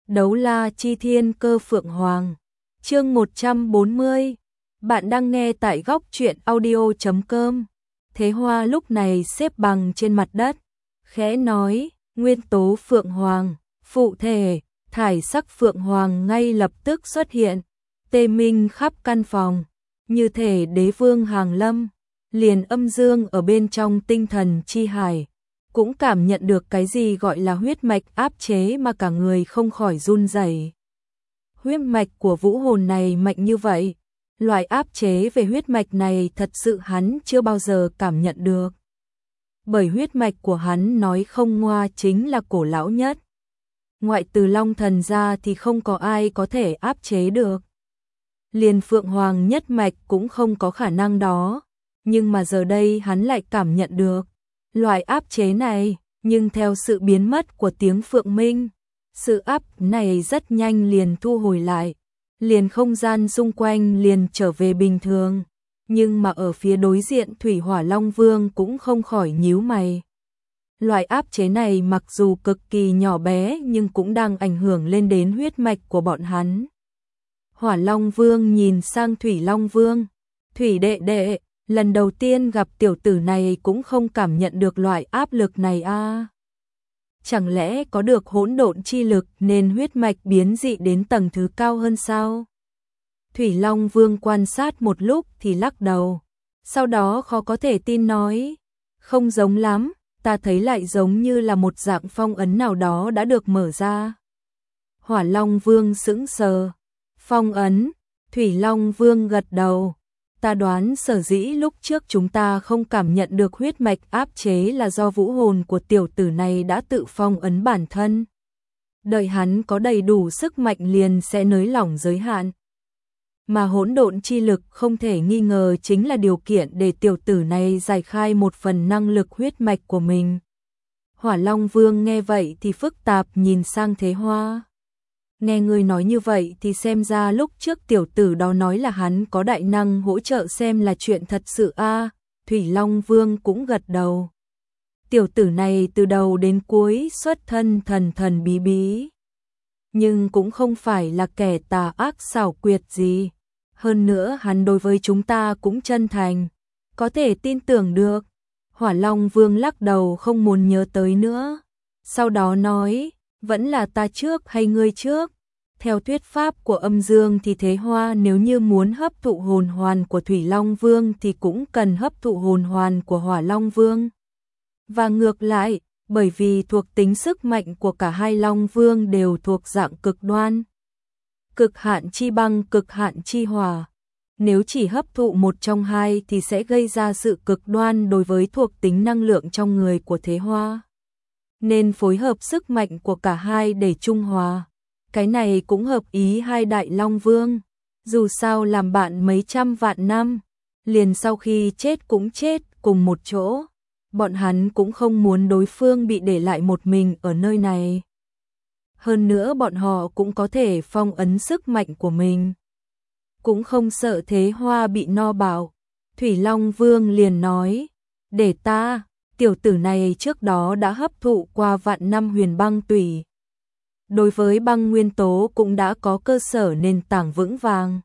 Đấu la chi thiên cơ phượng hoàng. Chương 140. Bạn đang nghe tại góc truyện audio.com. Thế Hoa lúc này xếp bằng trên mặt đất, khẽ nói, nguyên tố phượng hoàng, phụ thể, thải sắc phượng hoàng ngay lập tức xuất hiện, tê minh khắp căn phòng, như thể đế vương hàng lâm, liền âm dương ở bên trong tinh thần chi hải. Cũng cảm nhận được cái gì gọi là huyết mạch áp chế mà cả người không khỏi run rẩy. Huyết mạch của vũ hồn này mạnh như vậy, loại áp chế về huyết mạch này thật sự hắn chưa bao giờ cảm nhận được. Bởi huyết mạch của hắn nói không ngoa chính là cổ lão nhất. Ngoại từ Long Thần ra thì không có ai có thể áp chế được. Liền Phượng Hoàng nhất mạch cũng không có khả năng đó, nhưng mà giờ đây hắn lại cảm nhận được loại áp chế này, nhưng theo sự biến mất của tiếng Phượng Minh, sự áp này rất nhanh liền thu hồi lại, liền không gian xung quanh liền trở về bình thường, nhưng mà ở phía đối diện Thủy Hỏa Long Vương cũng không khỏi nhíu mày. Loại áp chế này mặc dù cực kỳ nhỏ bé nhưng cũng đang ảnh hưởng lên đến huyết mạch của bọn hắn. Hỏa Long Vương nhìn sang Thủy Long Vương, Thủy đệ đệ, lần đầu tiên gặp tiểu tử này cũng không cảm nhận được loại áp lực này a. Chẳng lẽ có được hỗn độn chi lực nên huyết mạch biến dị đến tầng thứ cao hơn sao? Thủy Long Vương quan sát một lúc thì lắc đầu, sau đó khó có thể tin nói, không giống lắm, ta thấy lại giống như là một dạng phong ấn nào đó đã được mở ra. Hỏa Long Vương sững sờ, phong ấn, Thủy Long Vương gật đầu. Ta đoán sở dĩ lúc trước chúng ta không cảm nhận được huyết mạch áp chế là do vũ hồn của tiểu tử này đã tự phong ấn bản thân. Đợi hắn có đầy đủ sức mạnh liền sẽ nới lỏng giới hạn. Mà hỗn độn chi lực không thể nghi ngờ chính là điều kiện để tiểu tử này giải khai một phần năng lực huyết mạch của mình. Hỏa Long Vương nghe vậy thì phức tạp nhìn sang Thế Hoa. Nghe ngươi nói như vậy thì xem ra lúc trước tiểu tử đó nói là hắn có đại năng hỗ trợ xem là chuyện thật sự a. Thủy Long Vương cũng gật đầu. Tiểu tử này từ đầu đến cuối xuất thân thần thần bí bí, nhưng cũng không phải là kẻ tà ác xảo quyệt gì. Hơn nữa hắn đối với chúng ta cũng chân thành, có thể tin tưởng được. Hỏa Long Vương lắc đầu không muốn nhớ tới nữa. Sau đó nói, vẫn là ta trước hay ngươi trước? Theo thuyết pháp của âm dương thì Thế Hoa nếu như muốn hấp thụ hồn hoàn của Thủy Long Vương thì cũng cần hấp thụ hồn hoàn của Hỏa Long Vương. Và ngược lại, bởi vì thuộc tính sức mạnh của cả hai Long Vương đều thuộc dạng cực đoan. Cực hạn chi băng, cực hạn chi hỏa. Nếu chỉ hấp thụ một trong hai thì sẽ gây ra sự cực đoan đối với thuộc tính năng lượng trong người của Thế Hoa. Nên phối hợp sức mạnh của cả hai để trung hòa. Cái này cũng hợp ý hai đại Long Vương. Dù sao làm bạn mấy trăm vạn năm, liền sau khi chết cũng chết cùng một chỗ. Bọn hắn cũng không muốn đối phương bị để lại một mình ở nơi này. Hơn nữa bọn họ cũng có thể phong ấn sức mạnh của mình. Cũng không sợ Thế Hoa bị no bạo. Thủy Long Vương liền nói, để ta, tiểu tử này trước đó đã hấp thụ qua vạn năm huyền băng tủy. Đối với băng nguyên tố cũng đã có cơ sở nền tảng vững vàng.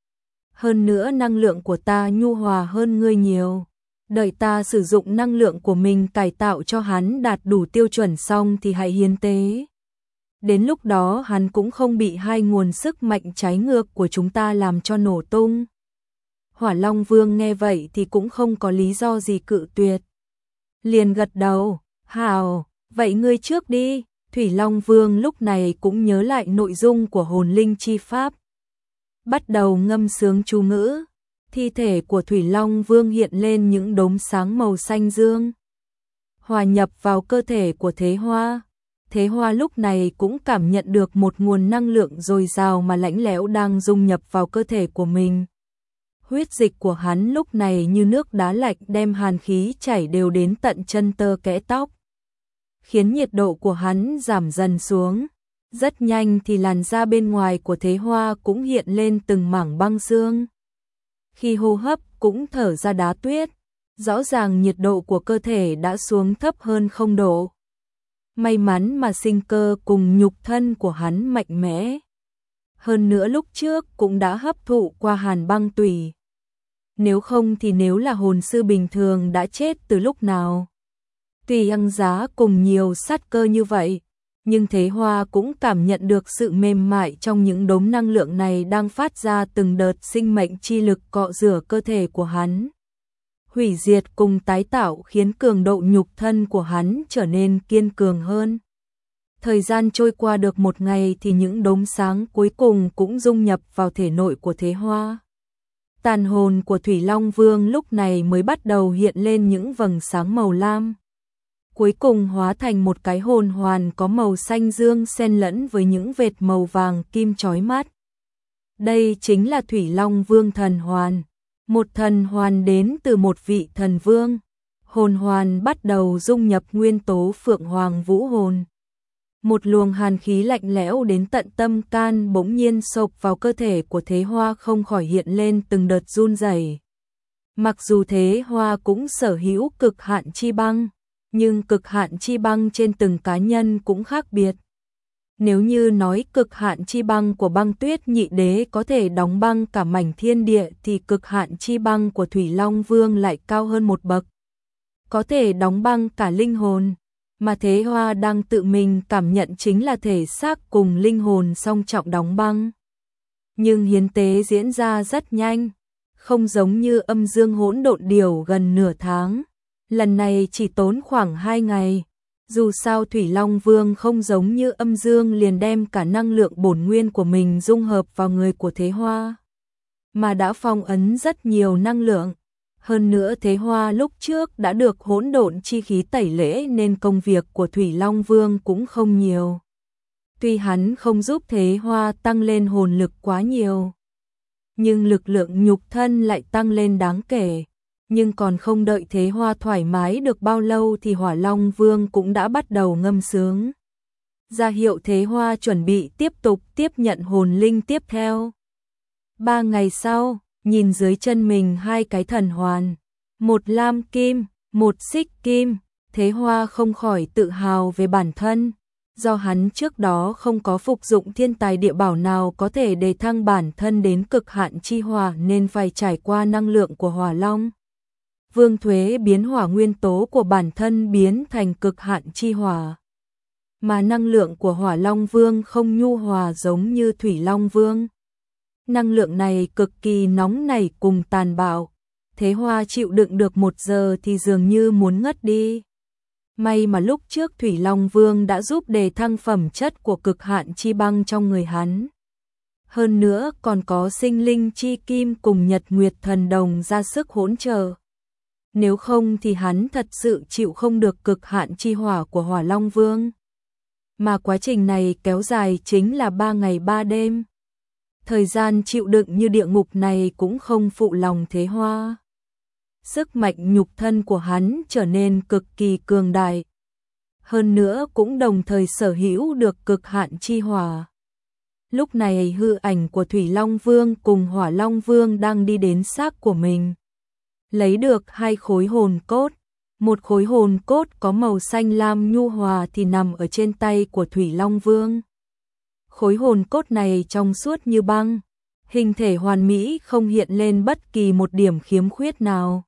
Hơn nữa năng lượng của ta nhu hòa hơn ngươi nhiều. Đợi ta sử dụng năng lượng của mình cải tạo cho hắn đạt đủ tiêu chuẩn xong thì hãy hiến tế. Đến lúc đó hắn cũng không bị hai nguồn sức mạnh trái ngược của chúng ta làm cho nổ tung. Hỏa Long Vương nghe vậy thì cũng không có lý do gì cự tuyệt. Liền gật đầu, hào, vậy ngươi trước đi. Thủy Long Vương lúc này cũng nhớ lại nội dung của hồn linh chi pháp. Bắt đầu ngâm sướng chú ngữ. Thi thể của Thủy Long Vương hiện lên những đốm sáng màu xanh dương, hòa nhập vào cơ thể của Thế Hoa. Thế Hoa lúc này cũng cảm nhận được một nguồn năng lượng dồi dào mà lạnh lẽo đang dung nhập vào cơ thể của mình. Huyết dịch của hắn lúc này như nước đá lạnh đem hàn khí chảy đều đến tận chân tơ kẽ tóc, khiến nhiệt độ của hắn giảm dần xuống. Rất nhanh thì làn da bên ngoài của Thế Hoa cũng hiện lên từng mảng băng xương. Khi hô hấp cũng thở ra đá tuyết, rõ ràng nhiệt độ của cơ thể đã xuống thấp hơn 0 độ. May mắn mà sinh cơ cùng nhục thân của hắn mạnh mẽ. Hơn nữa lúc trước cũng đã hấp thụ qua hàn băng tủy. Nếu không thì nếu là hồn sư bình thường đã chết từ lúc nào. Tuy Ăng Giá cùng nhiều sát cơ như vậy, nhưng Thế Hoa cũng cảm nhận được sự mềm mại trong những đốm năng lượng này đang phát ra từng đợt sinh mệnh chi lực cọ rửa cơ thể của hắn. Hủy diệt cùng tái tạo khiến cường độ nhục thân của hắn trở nên kiên cường hơn. Thời gian trôi qua được một ngày thì những đốm sáng cuối cùng cũng dung nhập vào thể nội của Thế Hoa. Tàn hồn của Thủy Long Vương lúc này mới bắt đầu hiện lên những vầng sáng màu lam. Cuối cùng hóa thành một cái hồn hoàn có màu xanh dương xen lẫn với những vệt màu vàng kim chói mắt. Đây chính là Thủy Long Vương thần hoàn. Một thần hoàn đến từ một vị thần vương. Hồn hoàn bắt đầu dung nhập nguyên tố Phượng Hoàng Vũ Hồn. Một luồng hàn khí lạnh lẽo đến tận tâm can bỗng nhiên xộc vào cơ thể của Thế Hoa, không khỏi hiện lên từng đợt run rẩy. Mặc dù Thế Hoa cũng sở hữu cực hạn chi băng, nhưng cực hạn chi băng trên từng cá nhân cũng khác biệt. Nếu như nói cực hạn chi băng của Băng Tuyết Nhị Đế có thể đóng băng cả mảnh thiên địa thì cực hạn chi băng của Thủy Long Vương lại cao hơn một bậc. Có thể đóng băng cả linh hồn, mà Thế Hoa đang tự mình cảm nhận chính là thể xác cùng linh hồn song trọng đóng băng. Nhưng hiến tế diễn ra rất nhanh, không giống như Âm Dương Hỗn Độn Điểu gần nửa tháng. Lần này chỉ tốn khoảng 2 ngày. Dù sao Thủy Long Vương không giống như Âm Dương liền đem cả năng lượng bổn nguyên của mình dung hợp vào người của Thế Hoa, mà đã phong ấn rất nhiều năng lượng. Hơn nữa Thế Hoa lúc trước đã được hỗn độn chi khí tẩy lễ nên công việc của Thủy Long Vương cũng không nhiều. Tuy hắn không giúp Thế Hoa tăng lên hồn lực quá nhiều, nhưng lực lượng nhục thân lại tăng lên đáng kể. Nhưng còn không đợi Thế Hoa thoải mái được bao lâu thì Hỏa Long Vương cũng đã bắt đầu ngâm sướng, ra hiệu Thế Hoa chuẩn bị tiếp tục tiếp nhận hồn linh tiếp theo. 3 ngày sau, nhìn dưới chân mình 2 cái thần hoàn, một lam kim, một xích kim, Thế Hoa không khỏi tự hào về bản thân. Do hắn trước đó không có phục dụng thiên tài địa bảo nào có thể đề thăng bản thân đến cực hạn chi hỏa nên phải trải qua năng lượng của Hỏa Long Vương thuế biến hỏa nguyên tố của bản thân biến thành cực hạn chi hỏa. Mà năng lượng của Hỏa Long Vương không nhu hòa giống như Thủy Long Vương. Năng lượng này cực kỳ nóng nảy cùng tàn bạo. Thế Hoa chịu đựng được 1 giờ thì dường như muốn ngất đi. May mà lúc trước Thủy Long Vương đã giúp đề thăng phẩm chất của cực hạn chi băng trong người hắn. Hơn nữa còn có sinh linh chi kim cùng Nhật Nguyệt thần đồng ra sức hỗn trợ. Nếu không thì hắn thật sự chịu không được cực hạn chi hỏa của Hỏa Long Vương. Mà quá trình này kéo dài chính là 3 ngày 3 đêm. Thời gian chịu đựng như địa ngục này cũng không phụ lòng Thế Hoa. Sức mạnh nhục thân của hắn trở nên cực kỳ cường đại. Hơn nữa cũng đồng thời sở hữu được cực hạn chi hỏa. Lúc này hư ảnh của Thủy Long Vương cùng Hỏa Long Vương đang đi đến xác của mình. Lấy được 2 khối hồn cốt. Một khối hồn cốt có màu xanh lam nhu hòa thì nằm ở trên tay của Thủy Long Vương. Khối hồn cốt này trong suốt như băng, hình thể hoàn mỹ không hiện lên bất kỳ một điểm khiếm khuyết nào.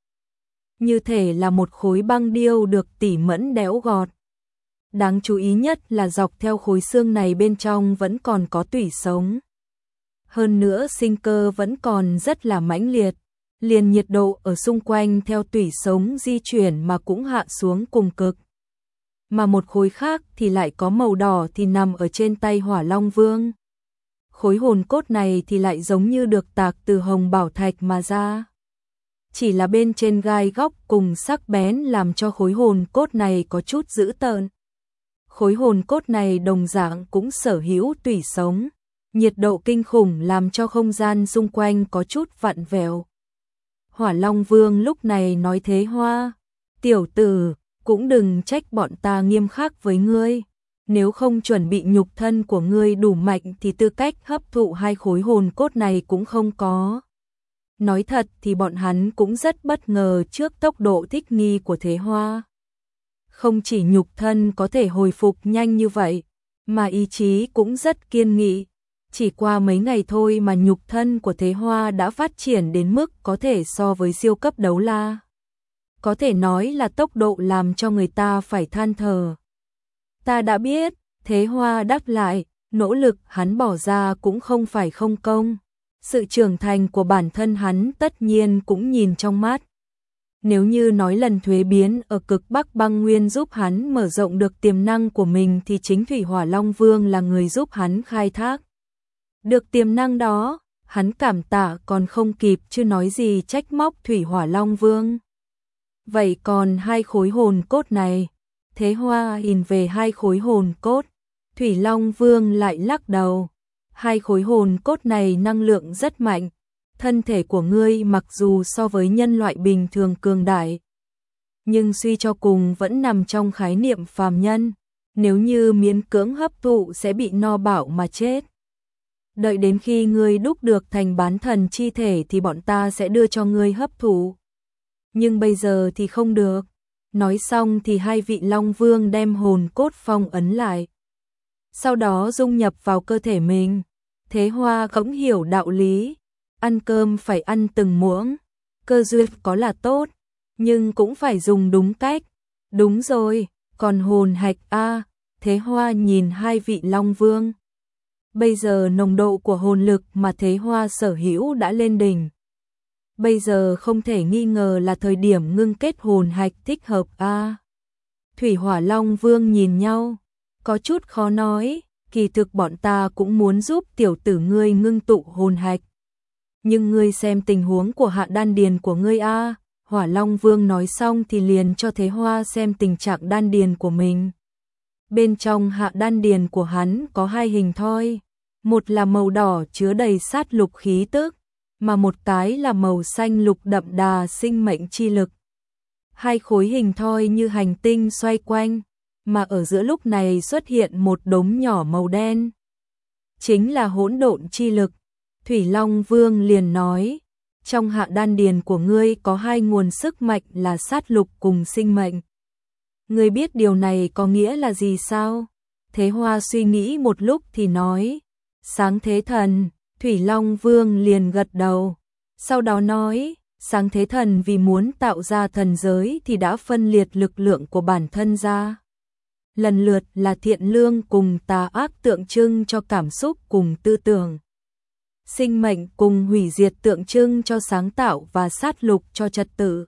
Như thể là một khối băng điêu được tỉ mẫn đẽo gọt. Đáng chú ý nhất là dọc theo khối xương này bên trong vẫn còn có tủy sống. Hơn nữa sinh cơ vẫn còn rất là mãnh liệt. Liền nhiệt độ ở xung quanh theo tủy sống di chuyển mà cũng hạ xuống cùng cực. Mà một khối khác thì lại có màu đỏ thì nằm ở trên tay Hỏa Long Vương. Khối hồn cốt này thì lại giống như được tạc từ hồng bảo thạch mà ra. Chỉ là bên trên gai góc cùng sắc bén làm cho khối hồn cốt này có chút dữ tợn. Khối hồn cốt này đồng dạng cũng sở hữu tủy sống. Nhiệt độ kinh khủng làm cho không gian xung quanh có chút vặn vẹo. Hỏa Long Vương lúc này nói Thế Hoa, tiểu tử, cũng đừng trách bọn ta nghiêm khắc với ngươi. Nếu không chuẩn bị nhục thân của ngươi đủ mạnh thì tư cách hấp thụ 2 khối hồn cốt này cũng không có. Nói thật thì bọn hắn cũng rất bất ngờ trước tốc độ thích nghi của Thế Hoa. không chỉ nhục thân có thể hồi phục nhanh như vậy, mà ý chí cũng rất kiên nghị. Chỉ qua mấy ngày thôi mà nhục thân của Thế Hoa đã phát triển đến mức có thể so với siêu cấp đấu la. Có thể nói là tốc độ làm cho người ta phải than thở. Ta đã biết, Thế Hoa đáp lại, nỗ lực hắn bỏ ra cũng không phải không công. Sự trưởng thành của bản thân hắn tất nhiên cũng nhìn trong mắt. Nếu như nói lần thuế biến ở cực Bắc băng nguyên giúp hắn mở rộng được tiềm năng của mình thì chính Thủy Hỏa Long Vương là người giúp hắn khai thác được tiềm năng đó, hắn cảm tạ còn không kịp chứ nói gì trách móc Thủy Hỏa Long Vương. Vậy còn hai khối hồn cốt này? Thế Hoa nhìn về hai khối hồn cốt, Thủy Long Vương lại lắc đầu. Hai khối hồn cốt này năng lượng rất mạnh, thân thể của ngươi mặc dù so với nhân loại bình thường cường đại, nhưng suy cho cùng vẫn nằm trong khái niệm phàm nhân, nếu như miễn cưỡng hấp thụ sẽ bị no bạo mà chết. Đợi đến khi ngươi đúc được thành bán thần chi thể thì bọn ta sẽ đưa cho ngươi hấp thụ. Nhưng bây giờ thì không được. Nói xong thì hai vị Long Vương đem hồn cốt phong ấn lại. Sau đó dung nhập vào cơ thể mình. Thế Hoa cũng hiểu đạo lý. Ăn cơm phải ăn từng muỗng. Cơ duyên có là tốt, nhưng cũng phải dùng đúng cách. Đúng rồi, còn hồn hạch a. Thế Hoa nhìn hai vị Long Vương. Bây giờ nồng độ của hồn lực mà Thế Hoa sở hữu đã lên đỉnh. Bây giờ không thể nghi ngờ là thời điểm ngưng kết hồn hạch thích hợp a. Thủy Hỏa Long Vương nhìn nhau, có chút khó nói, kỳ thực bọn ta cũng muốn giúp tiểu tử ngươi ngưng tụ hồn hạch. Nhưng ngươi xem tình huống của hạ đan điền của ngươi a. Hỏa Long Vương nói xong thì liền cho Thế Hoa xem tình trạng đan điền của mình. Bên trong hạ đan điền của hắn có hai hình thoi, một là màu đỏ chứa đầy sát lục khí tức, mà một cái là màu xanh lục đậm đà sinh mệnh chi lực. Hai khối hình thoi như hành tinh xoay quanh, mà ở giữa lúc này xuất hiện một đốm nhỏ màu đen. Chính là hỗn độn chi lực. Thủy Long Vương liền nói, trong hạ đan điền của ngươi có hai nguồn sức mạnh là sát lục cùng sinh mệnh. Ngươi biết điều này có nghĩa là gì sao? Thế Hoa suy nghĩ một lúc thì nói, sáng thế thần. Thủy Long Vương liền gật đầu, sau đó nói, sáng thế thần vì muốn tạo ra thần giới thì đã phân liệt lực lượng của bản thân ra. Lần lượt là thiện lương cùng tà ác tượng trưng cho cảm xúc cùng tư tưởng. Sinh mệnh cùng hủy diệt tượng trưng cho sáng tạo và sát lục cho trật tự.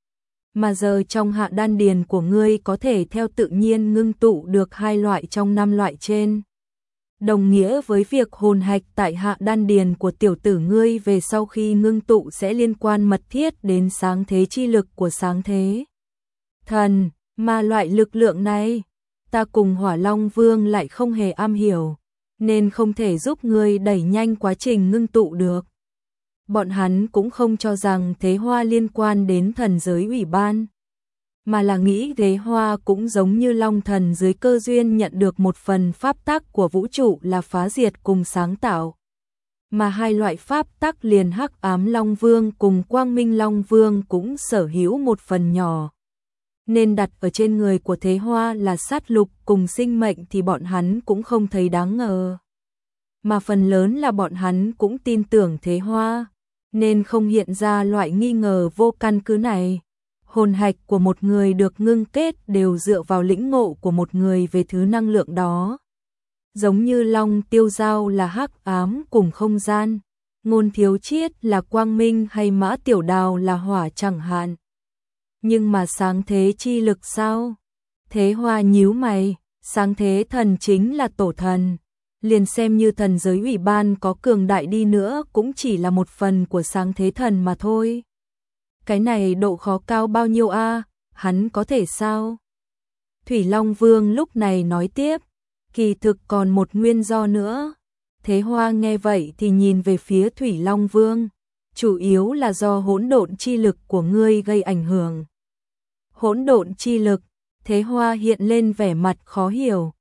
Mà giờ trong hạ đan điền của ngươi có thể theo tự nhiên ngưng tụ được hai loại trong năm loại trên. Đồng nghĩa với việc hồn hạch tại hạ đan điền của tiểu tử ngươi về sau khi ngưng tụ sẽ liên quan mật thiết đến sáng thế chi lực của sáng thế thần, mà loại lực lượng này, ta cùng Hỏa Long Vương lại không hề am hiểu, nên không thể giúp ngươi đẩy nhanh quá trình ngưng tụ được. Bọn hắn cũng không cho rằng Thế Hoa liên quan đến thần giới ủy ban, mà là nghĩ Thế Hoa cũng giống như Long Thần dưới cơ duyên nhận được một phần pháp tắc của vũ trụ là phá diệt cùng sáng tạo. Mà hai loại pháp tắc liền Hắc Ám Long Vương cùng Quang Minh Long Vương cũng sở hữu một phần nhỏ. Nên đặt ở trên người của Thế Hoa là sát lục cùng sinh mệnh thì bọn hắn cũng không thấy đáng ngờ. Mà phần lớn là bọn hắn cũng tin tưởng Thế Hoa, nên không hiện ra loại nghi ngờ vô căn cứ này. Hồn hạch của một người được ngưng kết đều dựa vào lĩnh ngộ của một người về thứ năng lượng đó. Giống như Long Tiêu Giao là hắc ám cùng không gian, Ngôn Thiếu Chiết là quang minh hay Mã Tiểu Đào là hỏa chẳng hạn. Nhưng mà sáng thế chi lực sao? Thế Hoa nhíu mày, sáng thế thần chính là tổ thần. Liền xem như thần giới ủy ban có cường đại đi nữa cũng chỉ là một phần của sáng thế thần mà thôi. Cái này độ khó cao bao nhiêu a? Hắn có thể sao? Thủy Long Vương lúc này nói tiếp, kỳ thực còn một nguyên do nữa. Thế Hoa nghe vậy thì nhìn về phía Thủy Long Vương, chủ yếu là do hỗn độn chi lực của ngươi gây ảnh hưởng. Hỗn độn chi lực, Thế Hoa hiện lên vẻ mặt khó hiểu.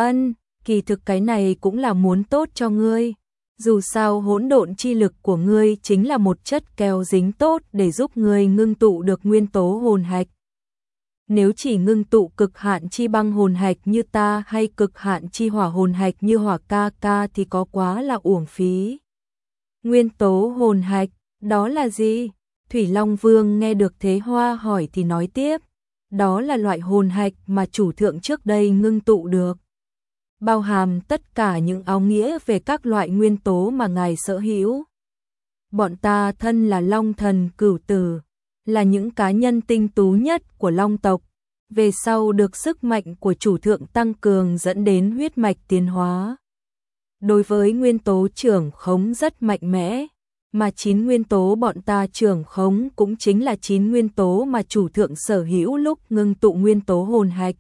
Kỳ thực cái này cũng là muốn tốt cho ngươi. Dù sao hỗn độn chi lực của ngươi chính là một chất keo dính tốt để giúp ngươi ngưng tụ được nguyên tố hồn hạch. Nếu chỉ ngưng tụ cực hạn chi băng hồn hạch như ta hay cực hạn chi hỏa hồn hạch như Hỏa ca ca thì có quá là uổng phí. Nguyên tố hồn hạch, đó là gì? Thủy Long Vương nghe được Thế Hoa hỏi thì nói tiếp, đó là loại hồn hạch mà chủ thượng trước đây ngưng tụ được, bao hàm tất cả những áo nghĩa về các loại nguyên tố mà ngài sở hữu. Bọn ta thân là Long thần cửu tử, là những cá nhân tinh tú nhất của Long tộc, về sau được sức mạnh của chủ thượng tăng cường dẫn đến huyết mạch tiến hóa. Đối với nguyên tố trưởng khống rất mạnh mẽ, mà 9 nguyên tố bọn ta trưởng khống cũng chính là 9 nguyên tố mà chủ thượng sở hữu lúc ngưng tụ nguyên tố hồn hạch.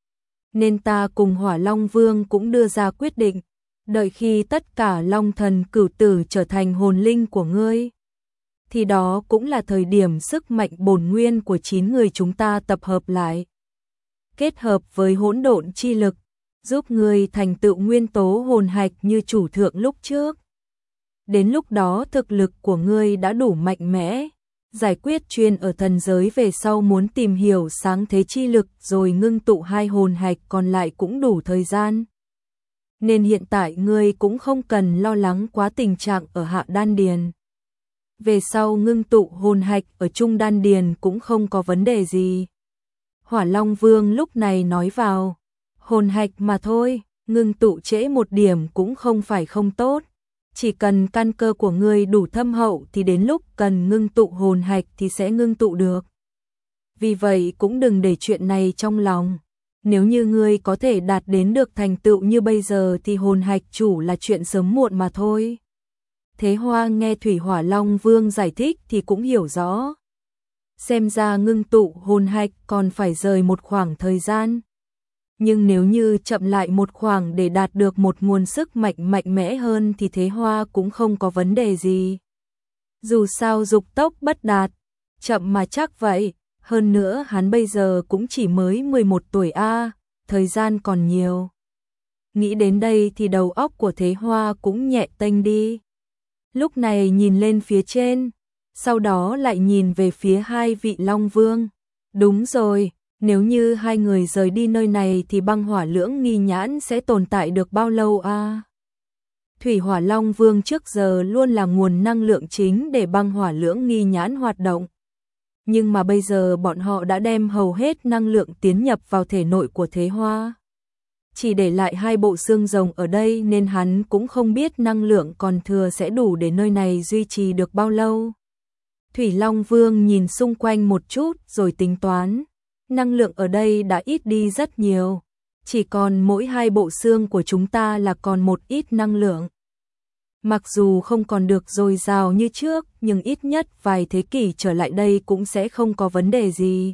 Nên ta cùng Hỏa Long Vương cũng đưa ra quyết định, đợi khi tất cả Long thần cửu tử trở thành hồn linh của ngươi, thì đó cũng là thời điểm sức mạnh bổn nguyên của 9 người chúng ta tập hợp lại, kết hợp với hỗn độn chi lực, giúp ngươi thành tựu nguyên tố hồn hạch như chủ thượng lúc trước. Đến lúc đó thực lực của ngươi đã đủ mạnh mẽ, giải quyết chuyên ở thần giới về sau muốn tìm hiểu sáng thế chi lực rồi ngưng tụ 2 hồn hạch còn lại cũng đủ thời gian. Nên hiện tại ngươi cũng không cần lo lắng quá tình trạng ở hạ đan điền. Về sau ngưng tụ hồn hạch ở trung đan điền cũng không có vấn đề gì. Hỏa Long Vương lúc này nói vào, hồn hạch mà thôi, ngưng tụ trễ một điểm cũng không phải không tốt. Chỉ cần căn cơ của ngươi đủ thâm hậu thì đến lúc cần ngưng tụ hồn hạch thì sẽ ngưng tụ được. Vì vậy cũng đừng để chuyện này trong lòng. Nếu như ngươi có thể đạt đến được thành tựu như bây giờ thì hồn hạch chủ là chuyện sớm muộn mà thôi. Thế Hoa nghe Thủy Hỏa Long Vương giải thích thì cũng hiểu rõ. Xem ra ngưng tụ hồn hạch còn phải rời một khoảng thời gian. Nhưng nếu như chậm lại một khoảng để đạt được một nguồn sức mạnh mạnh mẽ hơn thì Thế Hoa cũng không có vấn đề gì. Dù sao dục tốc bất đạt, chậm mà chắc vậy, hơn nữa hắn bây giờ cũng chỉ mới 11 tuổi a, thời gian còn nhiều. Nghĩ đến đây thì đầu óc của Thế Hoa cũng nhẹ tênh đi. Lúc này nhìn lên phía trên, sau đó lại nhìn về phía 2 vị Long Vương. Đúng rồi. Nếu như 2 người rời đi nơi này thì băng hỏa lưỡng nghi nhãn sẽ tồn tại được bao lâu a? Thủy Hỏa Long Vương trước giờ luôn là nguồn năng lượng chính để băng hỏa lưỡng nghi nhãn hoạt động. Nhưng mà bây giờ bọn họ đã đem hầu hết năng lượng tiến nhập vào thể nội của Thế Hoa. Chỉ để lại 2 bộ xương rồng ở đây nên hắn cũng không biết năng lượng còn thừa sẽ đủ để nơi này duy trì được bao lâu. Thủy Long Vương nhìn xung quanh một chút rồi tính toán. Năng lượng ở đây đã ít đi rất nhiều, chỉ còn mỗi 2 bộ xương của chúng ta là còn một ít năng lượng. Mặc dù không còn được dồi dào như trước, nhưng ít nhất vài thế kỷ trở lại đây cũng sẽ không có vấn đề gì.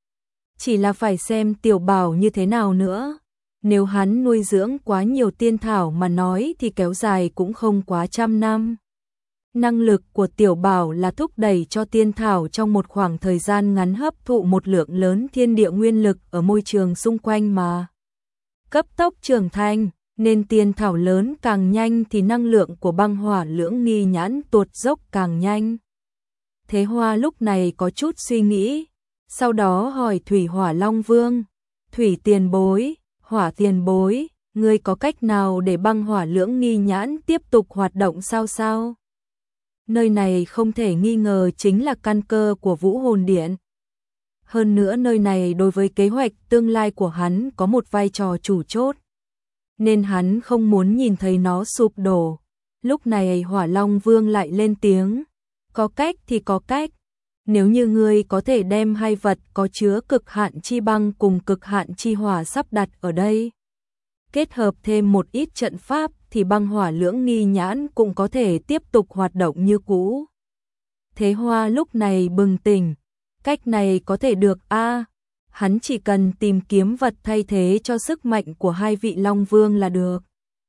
Chỉ là phải xem Tiểu Bảo như thế nào nữa. Nếu hắn nuôi dưỡng quá nhiều tiên thảo mà nói thì kéo dài cũng không quá 100 năm. Năng lực của Tiểu Bảo là thúc đẩy cho tiên thảo trong một khoảng thời gian ngắn hấp thụ một lượng lớn thiên địa nguyên lực ở môi trường xung quanh mà cấp tốc trưởng thành, nên tiên thảo lớn càng nhanh thì năng lượng của băng hỏa lưỡng nghi nhãn tuột dốc càng nhanh. Thế Hoa lúc này có chút suy nghĩ, sau đó hỏi Thủy Hỏa Long Vương, Thủy tiền bối, Hỏa tiền bối, ngươi có cách nào để băng hỏa lưỡng nghi nhãn tiếp tục hoạt động sao? Nơi này không thể nghi ngờ chính là căn cơ của Vũ Hồn Điện. Hơn nữa nơi này đối với kế hoạch tương lai của hắn có một vai trò chủ chốt, nên hắn không muốn nhìn thấy nó sụp đổ. Lúc này Hỏa Long Vương lại lên tiếng, có cách thì có cách. Nếu như ngươi có thể đem 2 vật có chứa cực hạn chi băng cùng cực hạn chi hỏa sắp đặt ở đây, kết hợp thêm một ít trận pháp thì băng hỏa lưỡng nghi nhãn cũng có thể tiếp tục hoạt động như cũ. Thế Hoa lúc này bừng tỉnh, cách này có thể được a, hắn chỉ cần tìm kiếm vật thay thế cho sức mạnh của 2 vị Long Vương là được.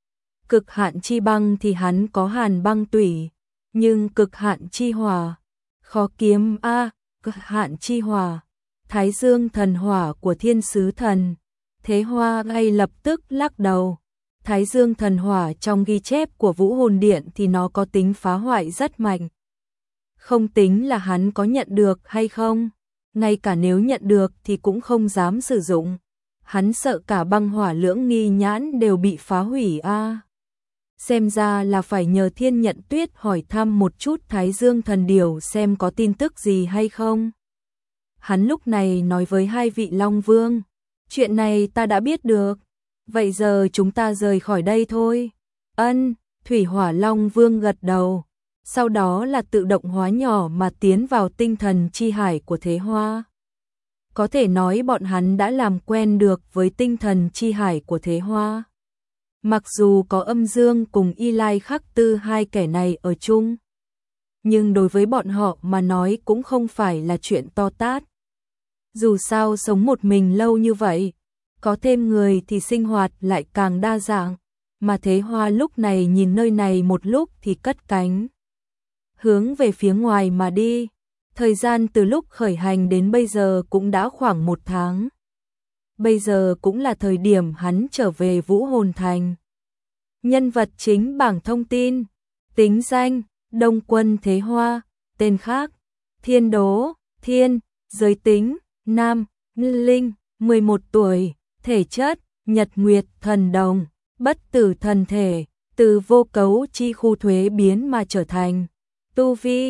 Cực hạn chi băng thì hắn có Hàn Băng Tủy, nhưng cực hạn chi hỏa khó kiếm a, cực hạn chi hỏa, Thái Dương thần hỏa của Thiên Sứ Thần. Thế Hoa ngay lập tức lắc đầu. Thái Dương thần hỏa trong ghi chép của Vũ Hồn Điện thì nó có tính phá hoại rất mạnh. Không tính là hắn có nhận được hay không, ngay cả nếu nhận được thì cũng không dám sử dụng. Hắn sợ cả băng hỏa lưỡng nghi nhãn đều bị phá hủy a. Xem ra là phải nhờ Thiên Nhận Tuyết hỏi thăm một chút Thái Dương Thần Điểu xem có tin tức gì hay không. Hắn lúc này nói với hai vị Long Vương, chuyện này ta đã biết được, vậy giờ chúng ta rời khỏi đây thôi. Ân, Thủy Hỏa Long Vương gật đầu, sau đó là tự động hóa nhỏ mà tiến vào tinh thần chi hải của Thế Hoa. Có thể nói bọn hắn đã làm quen được với tinh thần chi hải của Thế Hoa. Mặc dù có Âm Dương cùng Y Lai Khắc Tư hai kẻ này ở chung, nhưng đối với bọn họ mà nói cũng không phải là chuyện to tát. Dù sao sống một mình lâu như vậy, có thêm người thì sinh hoạt lại càng đa dạng, mà Thế Hoa lúc này nhìn nơi này một lúc thì cất cánh, hướng về phía ngoài mà đi. Thời gian từ lúc khởi hành đến bây giờ cũng đã khoảng 1 tháng. Bây giờ cũng là thời điểm hắn trở về Vũ Hồn Thành. Nhân vật chính bảng thông tin, tính danh, Đông Quân Thế Hoa, tên khác, Thiên Đố, Thiên, giới tính, nam, linh, 11 tuổi, thể chất, nhật nguyệt thần đồng, bất tử thần thể, từ vô cấu chi khu thuế biến mà trở thành. Tu vi,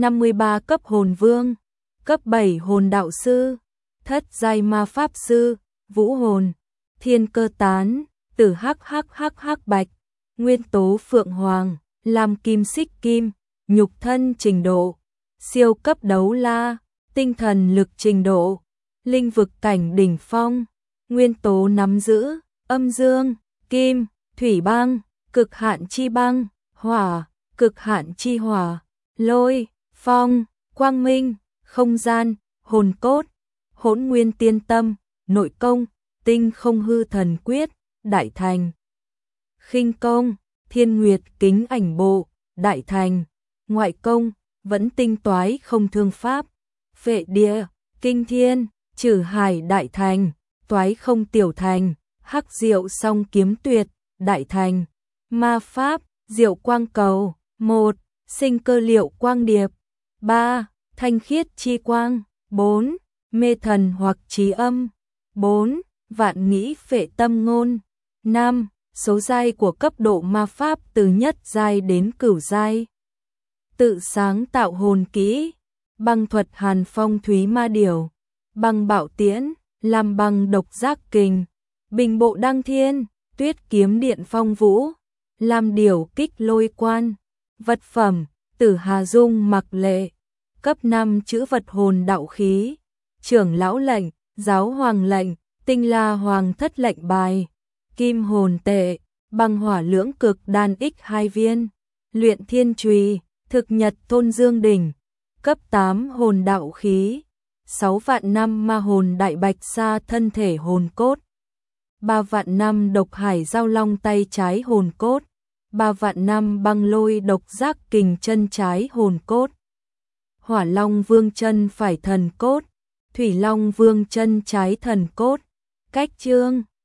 53 cấp hồn vương, cấp 7 hồn đạo sư, thất giai ma pháp sư, vũ hồn, thiên cơ tán, tử hắc hắc hắc hắc bạch, nguyên tố phượng hoàng, lam kim xích kim, nhục thân trình độ, siêu cấp đấu la, tinh thần lực trình độ, linh vực cảnh đỉnh phong, nguyên tố nắm giữ, âm dương, kim, thủy băng, cực hạn chi băng, hỏa, cực hạn chi hỏa, lôi, phong, quang minh, không gian, hồn cốt, hỗn nguyên tiên tâm, nội công, tinh không hư thần quyết, đại thành, khinh công, thiên nguyệt kính ảnh bộ, đại thành, ngoại công, vẫn tinh toái không thương pháp, phệ địa, kinh thiên, trừ hải đại thành, toái không tiểu thành, hắc diệu song kiếm tuyệt, đại thành, ma pháp, diệu quang cầu, 1, sinh cơ liệu quang điệp, 3, thanh khiết chi quang, 4, mê thần hoặc trí âm, 4, vạn nghĩ phệ tâm ngôn, 5, số giai của cấp độ ma pháp từ nhất giai đến cửu giai. Tự sáng tạo hồn kỹ, băng thuật hàn phong thúy ma điểu, băng bạo tiễn, làm băng độc giác kình, bình bộ đăng thiên, tuyết kiếm điện phong vũ, làm điểu kích lôi quan, vật phẩm, tử hà dung mặc lệ, cấp 5 chữ vật hồn đạo khí, trưởng lão lệnh, giáo hoàng lệnh, tinh la hoàng thất lệnh bài, kim hồn tệ, băng hỏa lưỡng cực đan x2 viên, luyện thiên chùy, thực nhật thôn dương đỉnh, cấp 8 hồn đạo khí, 6 vạn năm ma hồn đại bạch sa thân thể hồn cốt, 3 vạn năm độc hải giao long tay trái hồn cốt, 3 vạn năm băng lôi độc giác kình chân trái hồn cốt, hỏa long vương chân phải thần cốt, thủy long vương chân trái thần cốt. Cách chương